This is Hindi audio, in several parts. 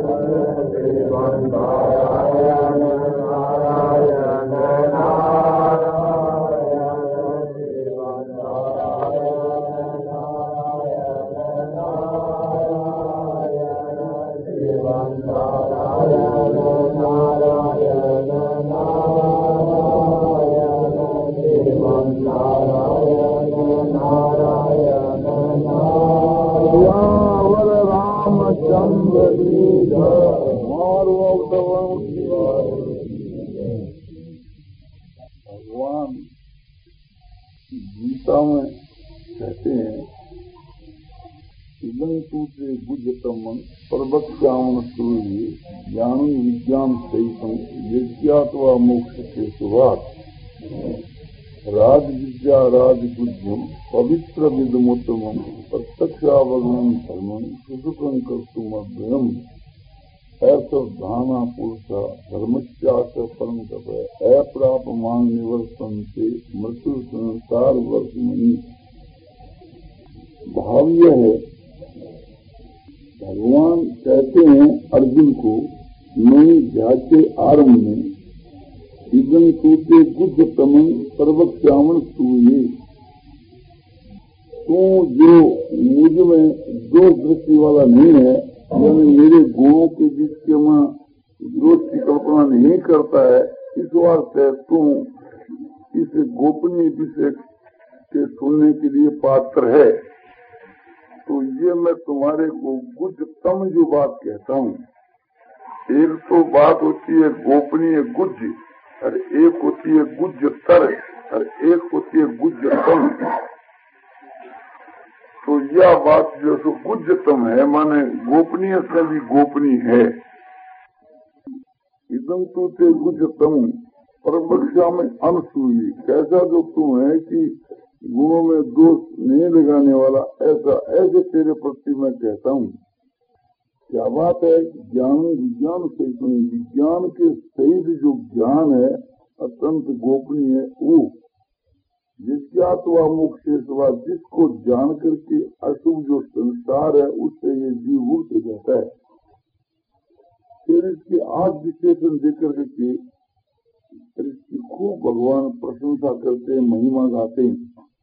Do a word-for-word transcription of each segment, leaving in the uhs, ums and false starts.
भगवान गीता में कहते हैं इदं सूत्रे बुद्धतमं परवक्ष्यामि सूर्ये ज्ञान विज्ञान सहितं यज्ञात्वा मोक्षते सुभात् राज विद्या राजगुज्यम पवित्र विदमोत्तमं प्रत्यक्षावगमनं धर्मं सुसुखं कर्तुमभ्यम् ऐसा धाना पुरुषा धर्मस्यास परम तप अप्रापमान निवर्तन से मृत्यु संसार वर्ष में भाव यह है। भगवान कहते हैं अर्जुन को नई ध्यान के आरंभ में इदं सूते गुज्जतमं सर्वक्षामन सूये, तू जो मुझ में दो दृष्टि वाला नहीं है, यानी मेरे गुणों के बीच के मैं दोष की कल्पना नहीं करता है, इस वास्ते तू इस गोपनीय विषय के सुनने के लिए पात्र है। तो ये मैं तुम्हारे को गुज्जतम जो बात कहता हूँ, एक तो बात होती है गोपनीय गुज्ज और एक होती है गुज्जतर और एक होती है गुज्जतम। तो यह बात जो सो गुज्जतम है माने गोपनीय से भी गोपनीय है। इदं तो ते गुज्जतम परवक्ष्या में अनसूयी, कैसा जो तुम है कि गुणों में दोष नहीं लगाने वाला, ऐसा ऐसे तेरे प्रति मैं कहता हूँ। क्या बात है, ज्ञान विज्ञान से विज्ञान के सहित जो ज्ञान है अत्यंत गोपनीय है, वो जिज्ञात्वा मोक्षेश्वर, जिसको जान करके अशुभ जो संसार है उससे ये जीव मुक्त हो जाता है। फिर इसके आठ विशेषण देकर के फिर इसकी खूब भगवान प्रशंसा करते हैं, महिमा गाते हैं।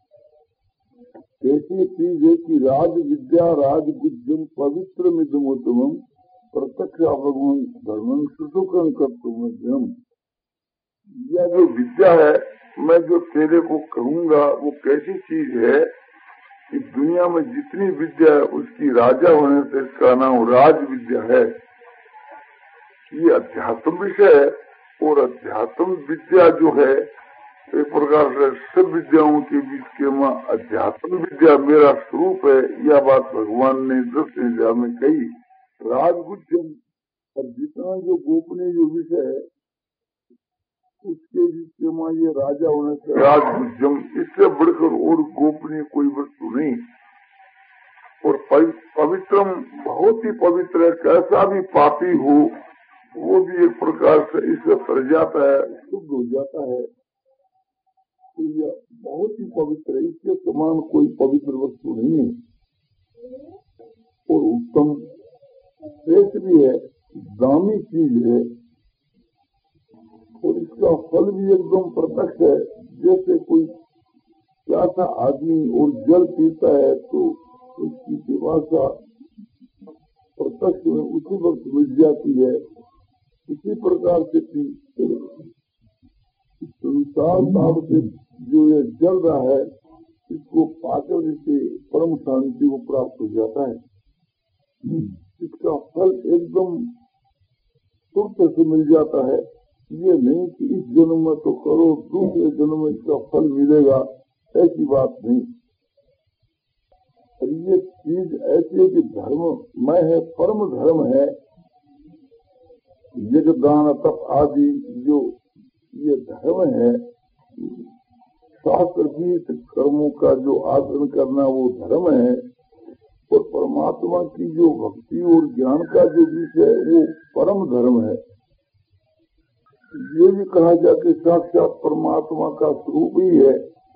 ऐसी चीज है कि राज विद्या राजगुज्जम पवित्र मिदमोत्तमं प्रत्यक्ष भगवान धर्मं सुसुखं कर्तुमभ्यम्। यह जो विद्या है मैं जो तेरे को कहूँगा वो कैसी चीज है कि दुनिया में जितनी विद्या है उसकी राजा होने से इसका नाम राज विद्या है। ये अध्यात्म विषय है और अध्यात्म विद्या जो है एक प्रकार से सब विद्याओं के बीच के मां अध्यात्म विद्या मेरा स्वरूप है। यह बात भगवान ने दृष्टि विद्या में कही। राजगुज्जम और जितना जो गोपनीय जो विषय है उसके बीच में ये राजा होने से राजगुज्जम, इससे बढ़कर और गोपनीय कोई वस्तु नहीं। और पवित्रम बहुत ही पवित्र है, कैसा भी पापी हो वो भी एक प्रकार से इससे तर जाता है, शुद्ध हो जाता है। तो यह बहुत ही पवित्र है, इसके समान कोई पवित्र वस्तु नहीं है। और उत्तम श्रेष्ठ भी है, दामी चीज है और इसका फल भी एकदम प्रत्यक्ष है। जैसे कोई प्यासा आदमी और जल पीता है तो उसकी पिपासा प्रत्यक्ष में उसी वक्त मिट जाती है। इसी प्रकार से संसार भाव से जो ये जल रहा है इसको पाकर से परम शांति को प्राप्त हो जाता है। इसका फल एकदम तुरंत से मिल जाता है। ये नहीं कि इस जन्म में तो करो दूसरे जन्म में इसका फल मिलेगा, ऐसी बात नहीं। ये चीज ऐसी है कि धर्म में है, परम धर्म है। यज्ञ दान तप आदि जो ये धर्म है, शास्त्र विहित कर्मों का जो आचरण करना वो धर्म है। और परमात्मा की जो भक्ति और ज्ञान का जो विषय है वो परम धर्म है। ये भी कहा जाए कि साक्षात परमात्मा का स्वरूप ही है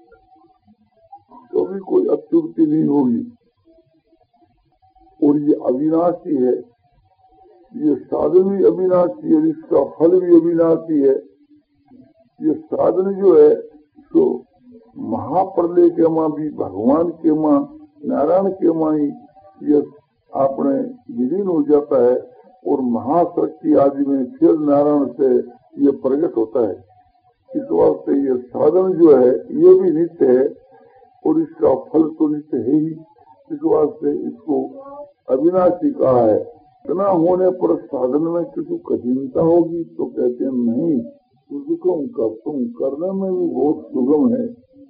तो भी कोई अत्युक्ति नहीं होगी। और ये अविनाशी है, ये साधन भी अविनाशी है, इसका फल भी अविनाशी है। ये साधन जो है तो महाप्रलय के मां भी भगवान के मां नारायण के मां ही ये आपने विलीन हो जाता है और महाशक्ति आदि में फिर नारायण से ये प्रकट होता है। इस वास्ते ये साधन जो है ये भी नित्य है और इसका फल तो नित्य है ही। इस वास्ते इसको अविनाशी कहा है। इतना होने पर साधन में किसी कठिनता होगी तो कहते हैं नहीं, सुखम कर तुम करने में भी बहुत सुगम है।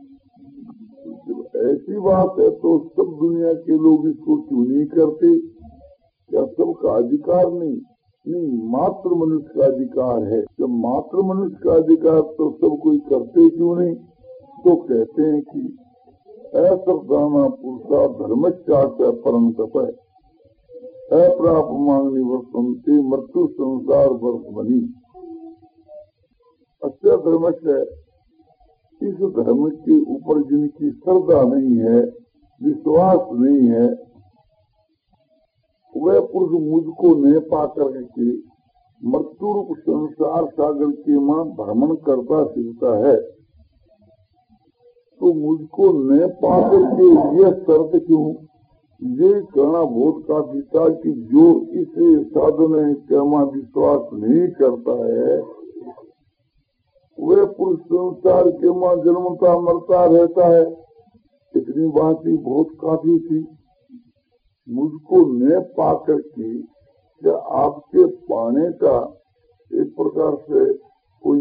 ऐसी बात है तो सब दुनिया के लोग इसको क्यों नहीं करते? क्या सबका अधिकार नहीं? नहीं, मात्र मनुष्य का अधिकार है। जब मात्र मनुष्य का अधिकार तो सब कोई करते क्यों नहीं? तो कहते हैं कि असर्दाना पुरुषा धर्मचार्य परम तप है, अप्राप मांगनी वर्तनते मृत्यु संसार वर्ष बनी। अच्छा धर्मस्य इस धर्म के ऊपर जिनकी श्रद्धा नहीं है, विश्वास नहीं है, वह पुरुष मुझको न पा करके मृत्यु रूप संसार सागर के मां भ्रमण करता फिरता है। तो मुझको न पा करके यह शर्त क्यों? ये कहना बहुत काफी था कि जो इस साधन के मां विश्वास नहीं करता है वह पुरुष संसार के मां जन्मता मरता रहता है। इतनी बात ही बहुत काफी थी। मुझको न पा करके क्या आपके पाने का एक प्रकार से कोई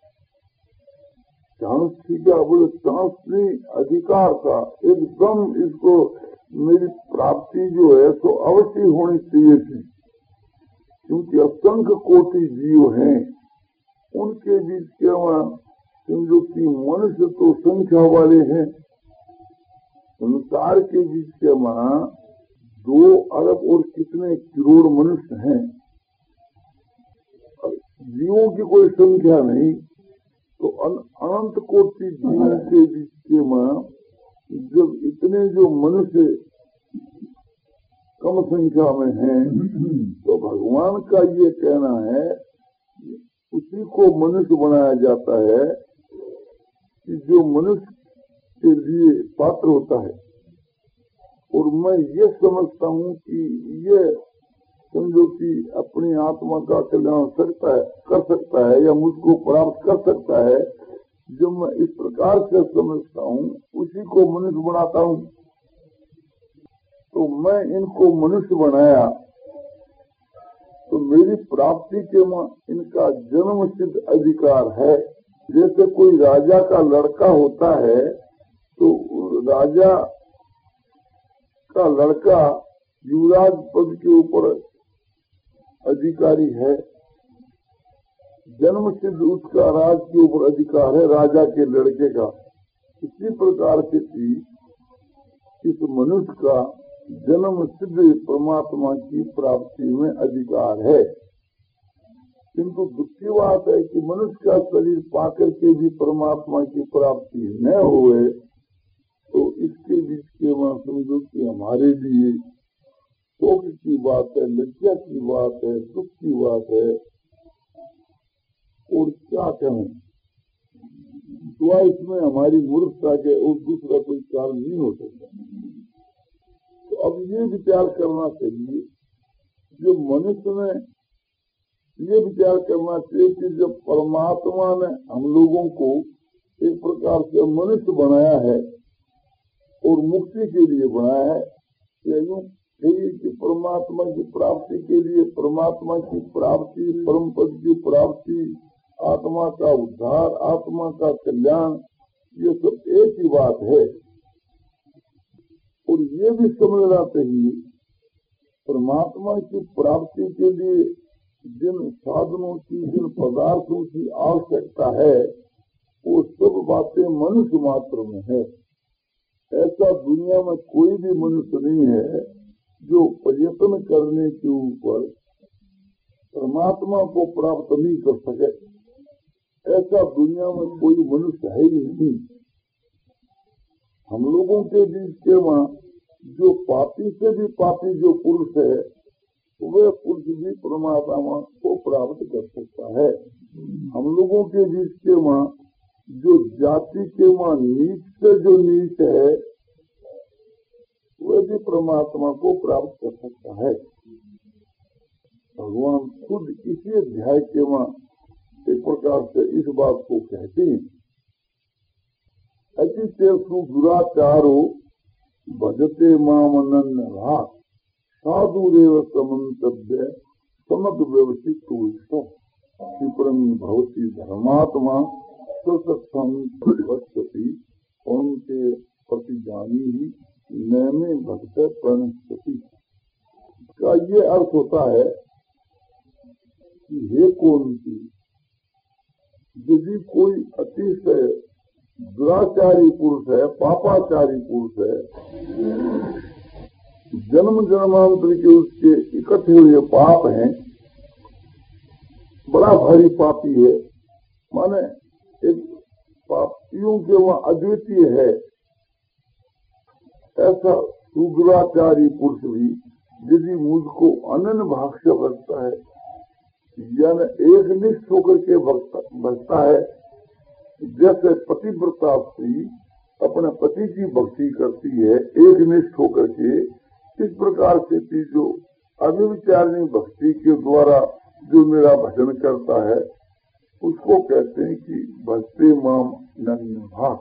चांस थी क्या? बोले चांस नहीं, अधिकार था एकदम। इसको मेरी प्राप्ति जो है तो अवश्य होनी चाहिए थी, क्योंकि असंख्य कोटि जीव हैं, उनके बीच के वहाँ समझो कि मनुष्य तो संख्या वाले हैं। संसार के बीच के वहाँ दो अरब और कितने करोड़ मनुष्य हैं, जीवों की कोई संख्या नहीं। तो अनंत कोटि जीवों के बीच के वहाँ जब इतने जो मनुष्य कम संख्या में हैं, तो भगवान का ये कहना है उसी को मनुष्य बनाया जाता है कि जो मनुष्य के लिए पात्र होता है। और मैं ये समझता हूँ कि ये समझो कि अपनी आत्मा का कल्याण सकता है कर सकता है या मुझको प्राप्त कर सकता है। जो मैं इस प्रकार से समझता हूँ उसी को मनुष्य बनाता हूँ। तो मैं इनको मनुष्य बनाया तो मेरी प्राप्ति के इनका जन्म सिद्ध अधिकार है। जैसे कोई राजा का लड़का होता है तो राजा का लड़का युवराज पद के ऊपर अधिकारी है, जन्म सिद्ध उसका राज के ऊपर अधिकार है राजा के लड़के का। इसी प्रकार से इस मनुष्य का जन्म सिद्ध परमात्मा की प्राप्ति में अधिकार है। किंतु दुख की बात है कि मनुष्य का शरीर पाकर के भी परमात्मा की प्राप्ति न हुए तो इसके बीच के वहाँ समझो कि हमारे लिए शोक की बात है, लज्जा की बात है, दुख की बात है। और क्या कहें, तो इसमें हमारी मूर्खता के और दूसरा कोई कारण नहीं हो सकता। तो अब ये विचार करना चाहिए, जो मनुष्य ने ये विचार करना चाहिए कि जब परमात्मा ने हम लोगों को एक प्रकार से मनुष्य बनाया है और मुक्ति के लिए बनाया है, या यूँ कहिए कि परमात्मा की प्राप्ति के लिए, परमात्मा की प्राप्ति, परम पद की प्राप्ति, आत्मा का उद्धार, आत्मा का कल्याण, ये सब एक ही बात है। और ये भी समझना चाहिए परमात्मा की प्राप्ति के लिए जिन साधनों की, जिन पदार्थों की आवश्यकता है वो सब बातें मनुष्य मात्र में है। ऐसा दुनिया में कोई भी मनुष्य नहीं है जो प्रयत्न करने के ऊपर परमात्मा को प्राप्त नहीं कर सके। ऐसा दुनिया में कोई मनुष्य है ही नहीं। हम लोगों के बीच के वहाँ जो पापी से भी पापी जो पुरुष है वह पुरुष भी परमात्मा को प्राप्त कर सकता है। हम लोगों के बीच के वहाँ जो जाति के वहाँ नीच से जो नीच है वह भी परमात्मा को प्राप्त कर सकता है। भगवान खुद इसी अध्याय के वहाँ एक प्रकार से इस बात को कहते हैं, अतिशु दुराचारो भजते माम अनन्यः साधुरेव समन्तव्य समग्र व्यवस्थित क्षिप्रं भवति धर्मात्मा सत्संग वक्षति उनके प्रति जानी ही नैमे भक्त प्रणश्यति। का ये अर्थ होता है कि हे कौंती, यदि कोई अतिशय दुराचारी पुरुष है, पापाचारी पुरुष है, जन्म जन्मांतर के उसके इकट्ठे हुए पाप हैं, बड़ा भारी पापी है, माने एक पापियों के वहाँ अद्वितीय है, ऐसा सुदुराचारी पुरुष भी यदि मुझको अनन्य भाग से भजता है, यानी एक निष्ठ होकर के भजता है, जैसे पतिव्रता स्त्री अपने पति की भक्ति करती है एक निष्ठ होकर के, इस प्रकार से थी जो अव्यभिचारिणी भक्ति के द्वारा जो मेरा भजन करता है उसको कहते हैं कि भजते माम अनन्य भाव।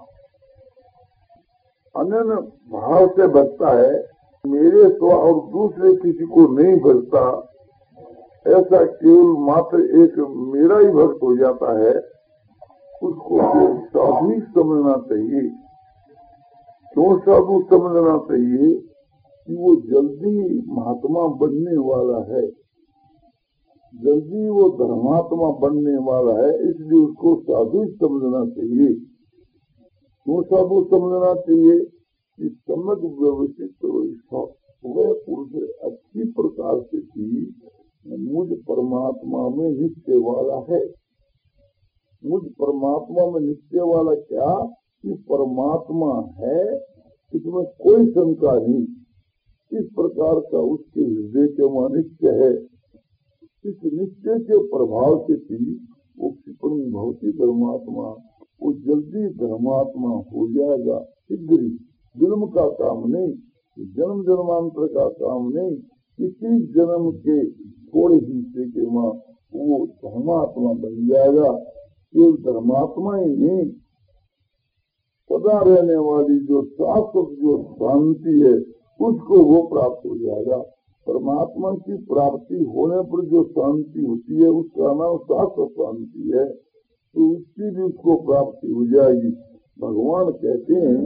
अनन्य भाव से भजता है, मेरे सिवा और दूसरे किसी को नहीं भजता, ऐसा केवल मात्र एक मेरा ही भक्त हो जाता है, उसको साधु ही समझना चाहिए। क्यों साधु समझना चाहिए? कि वो जल्दी महात्मा बनने वाला है, जल्दी वो धर्मात्मा बनने वाला है, इसलिए उसको साधु ही समझना चाहिए। क्यों साधु समझना चाहिए? कि सम्यक व्यवस्थित वह पुरुष अच्छी प्रकार से थी मुझ परमात्मा में निश्चय वाला है। मुझ परमात्मा में निश्चय वाला क्या? कि परमात्मा है, इसमें कोई शंका नहीं। इस प्रकार का उसके हृदय के वहाँ निश्चय है। इस निश्चय के प्रभाव से थी वो क्षिप्रं भवति धर्मात्मा, वो जल्दी धर्मात्मा हो जाएगा शीघ्र ही। जन्म का काम नहीं, जन्म जन्मांतर का काम नहीं, किसी जन्म के थोड़े हिस्से के वहाँ वो धर्मात्मा बन जाएगा। केवल धर्मात्मा ही नहीं, सदा रहने वाली जो शाश्वत जो शांति है उसको वो प्राप्त हो जाएगा। परमात्मा की प्राप्ति होने पर जो शांति होती है उसका नाम शाश्वत शांति है, तो उसकी भी उसको प्राप्ति हो जाएगी। भगवान कहते हैं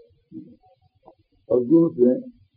अर्जुन से,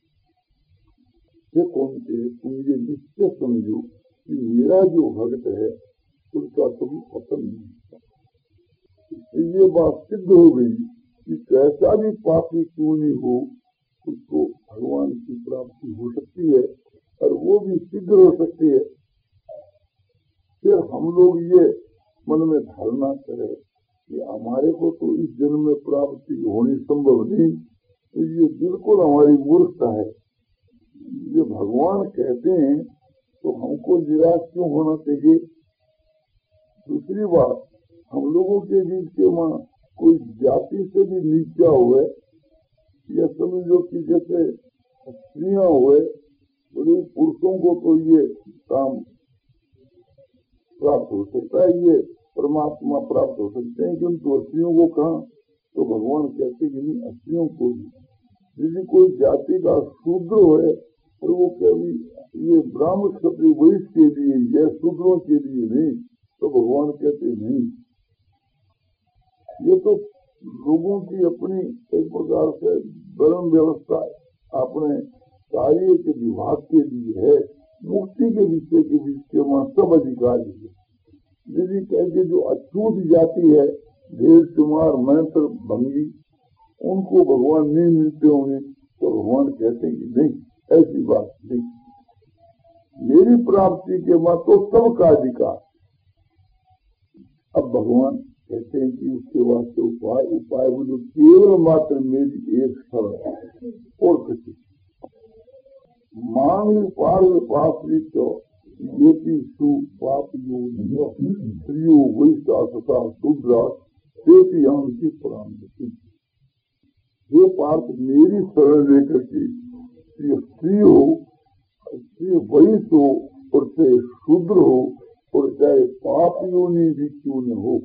कौन से तुम ये निश्चय समझो कि मेरा जो भक्त है उसका कभी पतन नहीं होता। ये बात सिद्ध हो गई कि कैसा भी पापी क्यों नहीं हो उसको भगवान की प्राप्ति हो सकती है और वो भी शीघ्र हो सकती है। फिर हम लोग ये मन में धारणा करें कि हमारे को तो इस जन्म में प्राप्ति होनी संभव नहीं, तो ये बिल्कुल हमारी मूर्खता है। ये भगवान कहते हैं तो हमको निराश क्यों होना चाहिए? दूसरी बात, हम लोगों के बीच के वहाँ कोई जाति से भी नीचा हुए या समझो कि जैसे स्त्रियां हुए, बड़े पुरुषों को तो ये काम प्राप्त हो सकता है, ये परमात्मा प्राप्त हो सकते हैं, किंतु स्त्रियों को कहाँ? तो भगवान कहते कि नहीं, स्त्रियों को भी। यदि कोई जाति का शूद्र है और वो कभी ये ब्राह्मण क्षत्रिय वैश्य के लिए या शूद्रों के लिए नहीं, तो भगवान कहते नहीं। ये तो लोगों की अपनी एक प्रकार से वर्ण व्यवस्था अपने कार्य के विभाग के लिए है, मुक्ति के विषय के बीच के वहाँ सब अधिकारी है। यदि कहेंगे जो अछूत जाति है, ढेर चुमार मैत्र भंगी, उनको भगवान नहीं मिलते होंगे, तो भगवान कहते हैं कि नहीं, ऐसी बात नहीं। मेरी प्राप्ति के बाद तो सबका अधिकार। अब भगवान कहते हैं कि उसके वास्ते उपाय उपाय बोलो केवल मात्र मेरी एक शरण है और किसी। मांग पार्व पापी तो योगी सु पाप यो स्त्रियो वैसा तथा शूद्रा सेती अंकी प्राण। ये पाप मेरी शरण लेकर के स्त्री हो, चाहे वैश्य हो और चाहे शूद्र हो और चाहे पाप योनि भी क्यों न हो,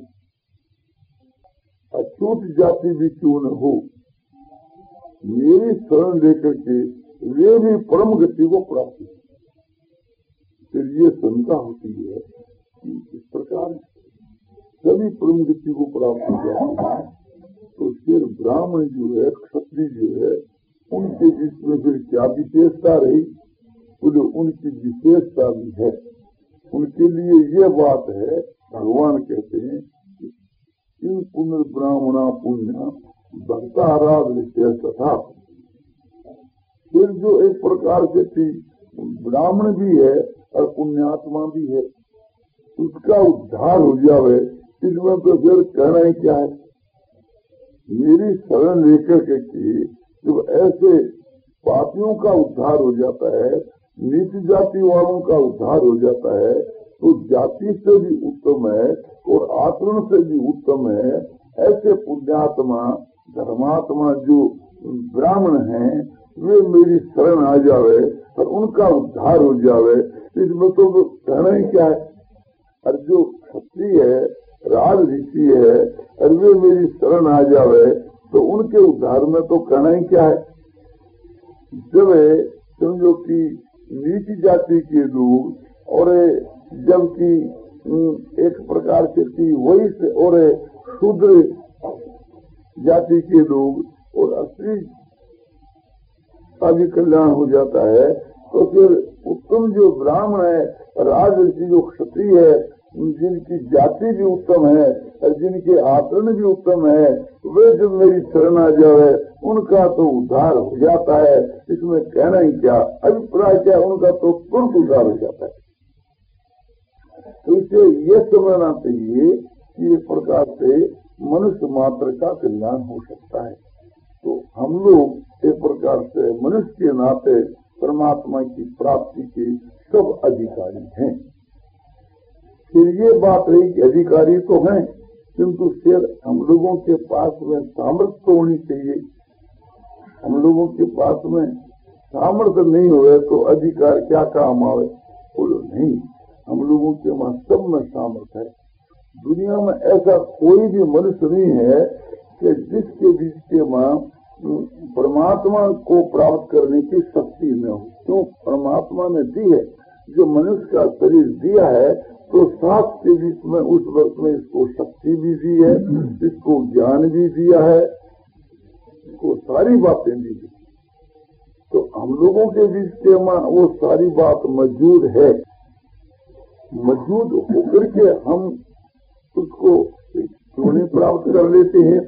अछूत जाति भी क्यों न हो, मेरी शरण लेकर के वे भी परम गति को प्राप्त। फिर ये शंका होती है कि इस प्रकार सभी परम गति को प्राप्त हो जाते हैं, तो फिर ब्राह्मण जो है, क्षत्रिय जो है, उनके बीच में फिर क्या विशेषता रही? बोले उनकी विशेषता भी है। उनके लिए ये बात है, भगवान कहते हैं कि इन पुनर्ब्राह्मणा पुण्य भक्ताराध तथा। फिर जो एक प्रकार से ब्राह्मण भी है और पुण्यात्मा भी है, उसका उद्धार हो जावे, इसमें तो फिर कहना ही क्या है? मेरी शरण लेकर के कि जब ऐसे पापियों का उद्धार हो जाता है, नीच जाति वालों का उद्धार हो जाता है, तो जाति से भी उत्तम है और आचरण से भी उत्तम है। ऐसे पुण्यात्मा धर्मात्मा जो ब्राह्मण हैं, वे मेरी शरण आ जावे और उनका उद्धार हो जावे, इसमें तो कहना ही क्या है? और जो क्षत्रिय है, राज ऋषि है, और वे मेरी शरण आ जावे तो उनके उद्धार में तो कहना ही क्या है? जब समझो कि नीच जाति के लोग और जबकि एक प्रकार से वैश्य और शूद्र जाति के लोग और स्त्री का भी कल्याण हो जाता है, तो फिर उत्तम जो ब्राह्मण है, राज ऋषि जो क्षत्रिय है, जिनकी जाति भी उत्तम है और जिनके आचरण भी उत्तम है, वे जब मेरी शरण आ जाए उनका तो उद्धार हो जाता है। इसमें कहना ही क्या, अभिप्राय क्या, उनका तो तुरंत उद्धार हो जाता है। तो इसे ये समझना चाहिए कि एक प्रकार से मनुष्य मात्र का कल्याण हो सकता है। तो हम लोग एक प्रकार से मनुष्य के नाते परमात्मा की प्राप्ति के सब अधिकारी हैं। फिर ये बात रही कि अधिकारी तो हैं, किंतु फिर हम लोगों के पास में सामर्थ्य तो होनी चाहिए। हम लोगों के पास में सामर्थ्य नहीं हुए तो अधिकार क्या काम आवे? बोलो नहीं, हम लोगों के वहां सब में सामर्थ्य है। दुनिया में ऐसा कोई भी मनुष्य नहीं है कि जिसके बीच के वहां परमात्मा को प्राप्त करने की शक्ति न हो। क्यों? परमात्मा ने दी है। जो मनुष्य का शरीर दिया है तो सात के बीच में उस वक्त में इसको शक्ति भी दी है, इसको ज्ञान भी दिया है, इसको सारी बातें दी है। तो हम लोगों के बीच के वहां वो सारी बात मौजूद है। मौजूद होकर के हम उसको क्यों नहीं प्राप्त कर लेते हैं?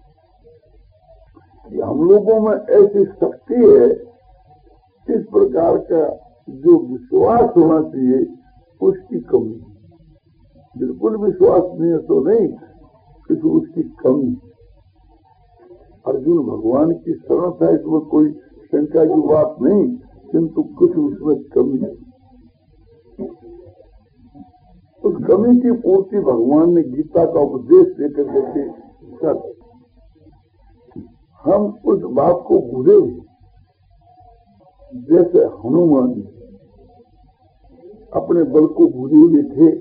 कि हम लोगों में ऐसी शक्ति है, इस प्रकार का जो विश्वास होना चाहिए उसकी कमी। बिल्कुल विश्वास नहीं है तो नहीं, किसी उसकी कमी। अर्जुन भगवान की शरण था, इसमें कोई शंका की बात नहीं, किंतु कुछ उसमें कमी है। उस कमी की पूर्ति भगवान ने गीता का उपदेश देकर के कर, हम उस बात को भूले हुए। जैसे हनुमान अपने बल को भूले हुए थे,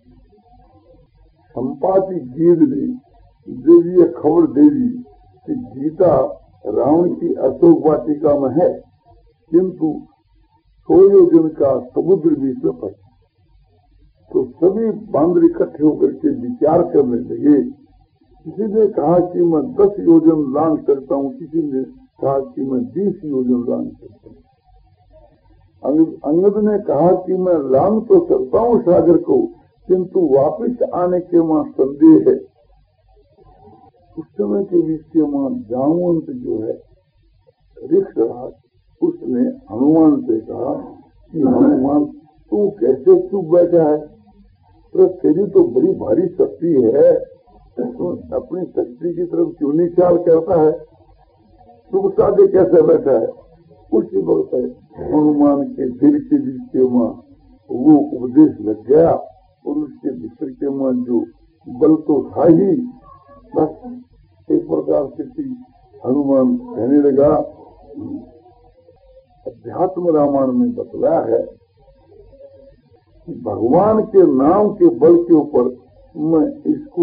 संपाति गीत ने जब ये खबर दे दी कि गीता रावण की अशोक वाटिका में है, किंतु सौ योजन का समुद्र बीच में पड़ा, तो सभी बांदर इकट्ठे होकर के विचार करने लगे। किसी ने कहा कि मैं दस योजन लांग करता हूँ, किसी ने कहा कि मैं बीस योजन लांग करता हूँ। अंगद ने कहा कि मैं लांग तो करता हूँ सागर को, किंतु वापस आने के वहां संदेह है। उस समय के बीच के वहां जामवंत जो है ऋषराज, उसने हनुमान से कहा कि हनुमान तू कैसे चुप बैठा है? तो तेरी तो बड़ी भारी शक्ति है, तो अपनी शक्ति की तरफ क्यों नहीं ख्याल करता है? चुप साधे कैसे बैठा है? उसी वक्त हनुमान के दिल के बीच के वहाँ वो उपदेश लग गया और उसके भीतर के वहाँ जो बल तो था ही, बस एक प्रकार से हनुमान कहने लगा। अध्यात्म रामायण में बतलाया है कि भगवान के नाम के बल के ऊपर मैं इसको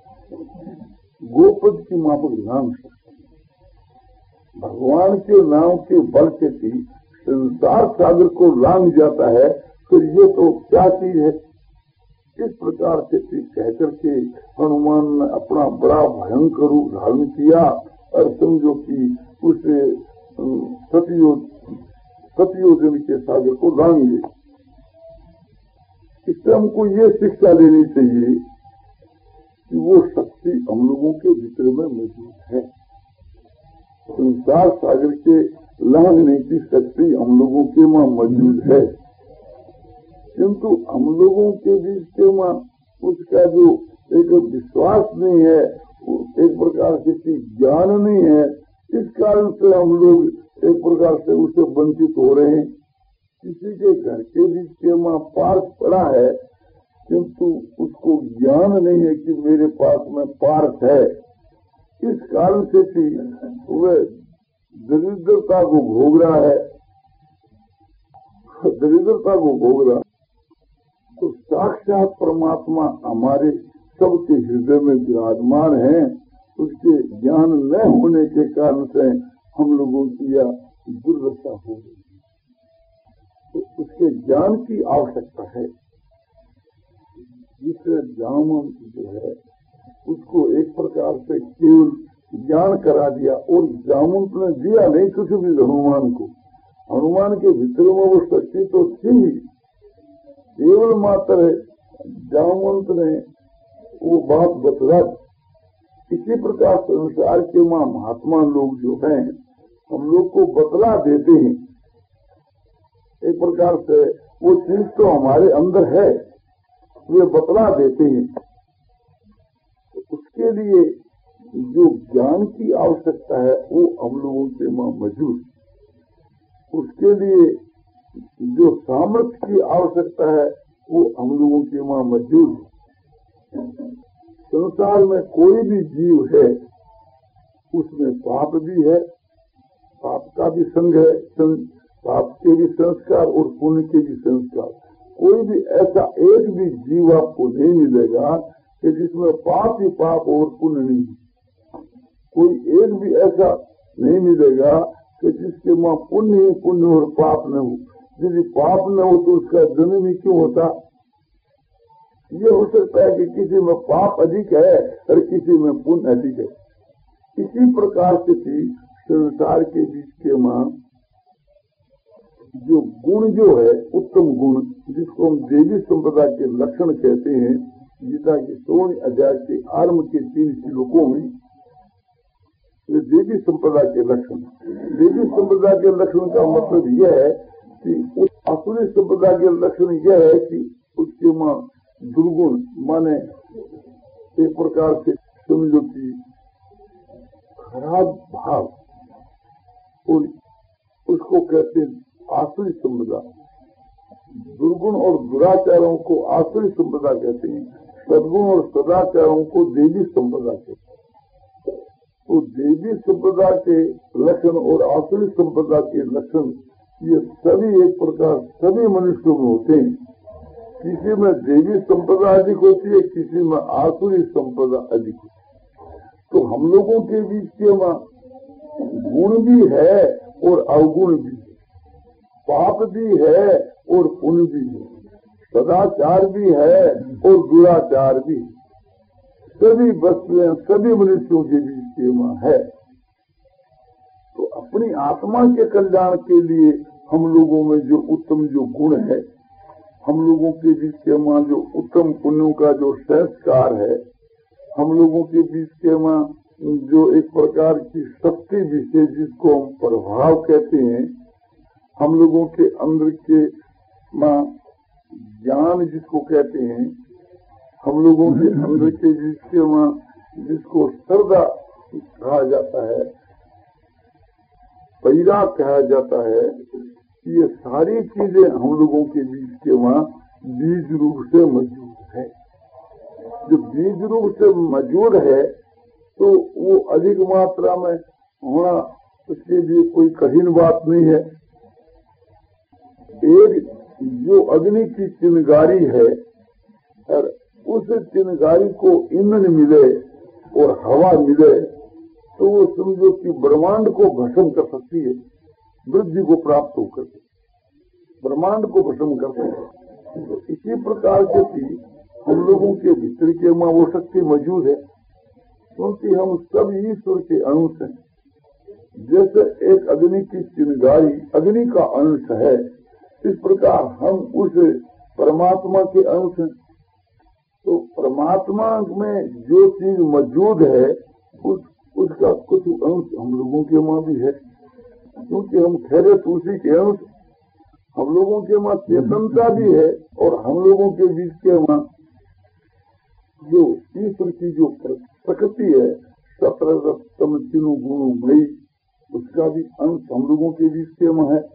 गोपद की माफक नाम सकता हूँ। भगवान के नाम के बल से भी संसार सागर को लांग जाता है, तो ये तो क्या चीज है। इस प्रकार से कह करके हनुमान ने अपना बड़ा भयंकर रूप धारण किया और समझो कि उसे सतयो सतयोजन के सागर को लांग ले। इससे हमको ये शिक्षा लेनी चाहिए कि वो शक्ति हम लोगों के भीतर में मौजूद है। संसार सागर के लांघने की शक्ति हम लोगों के वहाँ मौजूद है, किंतु हम लोगों के बीच के वहाँ उसका जो एक विश्वास नहीं है, एक प्रकार से ज्ञान नहीं है, इस कारण से हम लोग एक प्रकार से उससे वंचित हो रहे हैं। किसी के घर के बीच के वहाँ पार्क पड़ा है, किंतु उसको ज्ञान नहीं है कि मेरे पास में पार्क है। इस कारण से वह दरिद्रता को भोग रहा है, दरिद्रता को भोग रहा। तो साक्षात परमात्मा हमारे सबके हृदय में विराजमान है, उसके ज्ञान न होने के कारण से हम लोगों की यह दुर्दशा हो गई। तो उसके ज्ञान की आवश्यकता है। जिससे जामुन जो है उसको एक प्रकार से केवल ज्ञान करा दिया, और जामुन ने दिया नहीं कुछ भी हनुमान को। हनुमान के भीतर में वो शक्ति तो थी, केवल मात्र जामुन ने वो बात बतला। इसी प्रकार संसार के वहाँ महात्मा लोग जो हैं हम लोग को बतला देते हैं। एक प्रकार से वो चीज तो हमारे अंदर है, वे बतला देते हैं। तो उसके लिए जो ज्ञान की आवश्यकता है वो हम लोगों के वहाँ मौजूद। उसके लिए जो सामर्थ्य की आवश्यकता है वो हम लोगों के वहाँ मौजूद। संसार में कोई भी जीव है उसमें पाप भी है, पाप का भी संग है, पाप के भी संस्कार और पुण्य के भी संस्कार। कोई भी ऐसा एक भी जीव आपको नहीं मिलेगा कि जिसमें पाप ही पाप और पुण्य नहीं। कोई एक भी ऐसा नहीं मिलेगा कि जिसके वहाँ पुण्य ही पुण्य और पाप न हो। यदि पाप न हो तो उसका जन्म ही क्यों होता। ये हो सकता है कि किसी में पाप अधिक है और किसी में पुण्य अधिक है। इसी प्रकार से भी संसार के बीच के वहाँ जो गुण जो है उत्तम गुण, जिसको हम देवी संप्रदाय के लक्षण कहते हैं, गीता के सोलह अध्याय के आरंभ के तीन श्लोकों में ये देवी संप्रदाय के लक्षण। देवी संप्रदाय के लक्षण का मतलब यह है कि उस असुरी संप्रदाय के लक्षण यह है कि उसके वहाँ दुर्गुण माने एक प्रकार से समझो कि खराब भाव, और उसको कहते हैं आसुरी संप्रदाय। दुर्गुण और दुराचारों को आसुरी संप्रदाय कहते हैं, सद्गुण और सदाचारों को देवी संप्रदाय कहते हैं। तो देवी संप्रदाय के लक्षण और आसुरी संप्रदाय के लक्षण ये सभी एक प्रकार सभी मनुष्यों में होते हैं। किसी में देवी संपदा अधिक होती है, किसी में आसुरी संपदा अधिक होती है। तो हम लोगों के बीच के वहाँ गुण भी है और अवगुण भी है, पाप भी है और पुण्य भी है, सदाचार भी है और दुराचार भी है। सभी वस्तुएं सभी मनुष्यों के बीच के वहाँ है। तो अपनी आत्मा के कल्याण के लिए हम लोगों में जो उत्तम जो गुण है, हम लोगों के बीच के वहाँ जो उत्तम पुण्यों का जो संस्कार है, हम लोगों के बीच के वहाँ जो एक प्रकार की शक्ति विशेष जिसको हम प्रभाव कहते हैं, हम लोगों के अंदर के वहाँ ज्ञान जिसको कहते हैं, हम लोगों के अंदर के बीच के वहाँ जिसको श्रद्धा कहा जाता है, पैरा कहा जाता है कि ये सारी चीजें हम लोगों के बीच के वहाँ बीज रूप से मौजूद है। जो बीज रूप से मौजूद है तो वो अधिक मात्रा में होना उसके लिए कोई कठिन बात नहीं है। एक जो अग्नि की चिंगारी है और उस चिंगारी को ईंधन मिले और हवा मिले तो वो समझो कि ब्रह्मांड को भस्म कर सकती है, वृद्धि को प्राप्त होकर ब्रह्मांड को भस्म कर सकती है। तो इसी प्रकार से भी हम लोगों के भीतर के में वो शक्ति मौजूद है, क्योंकि हम सब ईश्वर के अंश हैं। जैसे एक अग्नि की चिंगारी अग्नि का अंश है, इस प्रकार हम उस परमात्मा के अंश हैं। तो परमात्मा में जो चीज मौजूद है उस उसका कुछ अंश हम लोगों के वहाँ भी है, क्योंकि हम ठहरे तो उसी के अंश। हम लोगों के वहाँ चेतनता भी है और हम लोगों के बीच के वहाँ जो ईश्वर की जो प्रकृति है सत्रह सप्तम तीनों गुणों मई, उसका भी अंश हम लोगों के बीच के वहाँ है।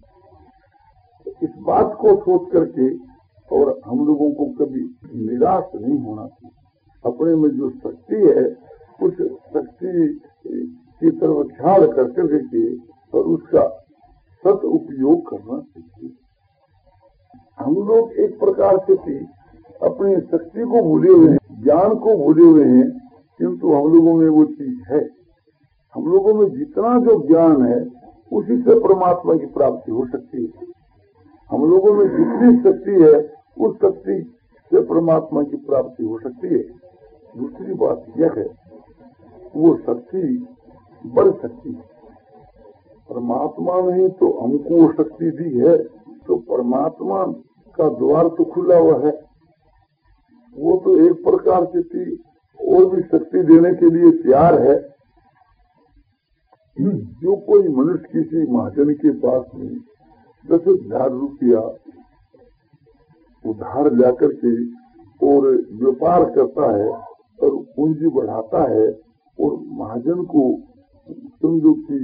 इस बात को सोच करके और हम लोगों को कभी निराश नहीं होना चाहिए। अपने में जो शक्ति है उस शक्ति की तरफ ख्याल कर करके और उसका सत उपयोग करना चाहिए। हम लोग एक प्रकार से थी अपनी शक्ति को भूले हुए हैं, ज्ञान को भूले हुए हैं, किंतु हम लोगों में वो चीज है। हम लोगों में जितना जो ज्ञान है उसी से परमात्मा की प्राप्ति हो सकती है। हम लोगों में जितनी शक्ति है उस शक्ति से परमात्मा की प्राप्ति हो सकती है। दूसरी बात यह है वो शक्ति बड़ शक्ति है। परमात्मा ने तो हमको वो शक्ति दी है, तो परमात्मा का द्वार तो खुला हुआ है। वो तो एक प्रकार से थी और भी शक्ति देने के लिए तैयार है। जो कोई मनुष्य किसी महाजन के पास में दस हजार रुपया उधार लेकर के और व्यापार करता है और पूंजी बढ़ाता है और महाजन को समझो कि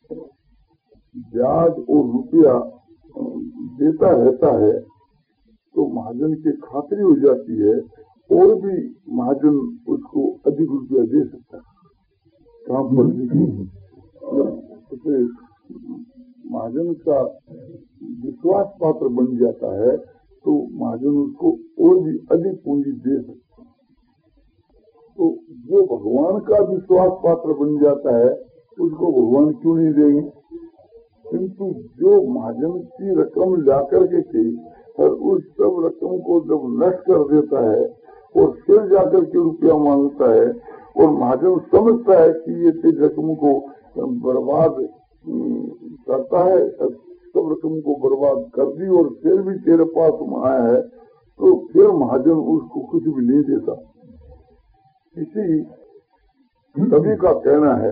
ब्याज और रुपया देता रहता है, तो महाजन की खातरी हो जाती है और भी महाजन उसको अधिक रुपया दे सकता है काम पर। उसे महाजन का विश्वास पात्र बन जाता है तो महाजन उसको और भी अधिक पूंजी दे सकता है। तो जो भगवान का विश्वास पात्र बन जाता है उसको भगवान क्यों नहीं देंगे? किंतु जो महाजन की रकम लाकर के और उस सब रकम को जब नष्ट कर देता है और फिर जाकर के रुपया मांगता है और महाजन समझता है कि ये तेरी रकम को बर्बाद करता है, सब रकम को बर्बाद कर दी और फिर भी तेरे पास आया है, तो फिर महाजन उसको कुछ भी नहीं देता। इसी कवि का कहना है,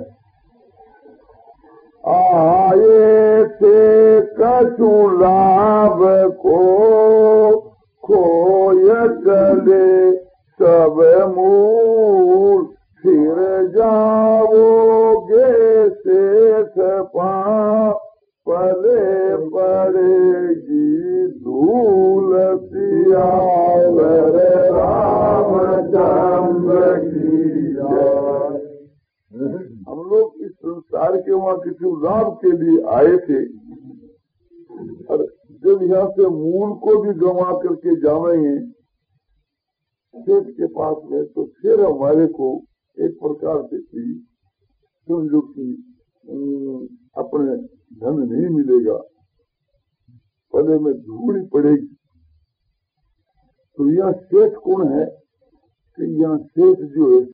आए थे कछु लाभ को खोय गले सब मूल, फिर जाओगे शेष पा पले पड़ेगी धूल सियावर रामचंद्र की जय। हम लोग इस संसार के वहाँ किसी लाभ के लिए आए थे और जब यहाँ से मूल को भी गंवा करके जावेंगे सेठ के पास में, तो फिर हमारे को एक प्रकार से थी समझो कि अपने धन नहीं मिलेगा, पले में ढूंढनी पड़ेगी। तो यह सेठ कौन है कि यह सेठ जो है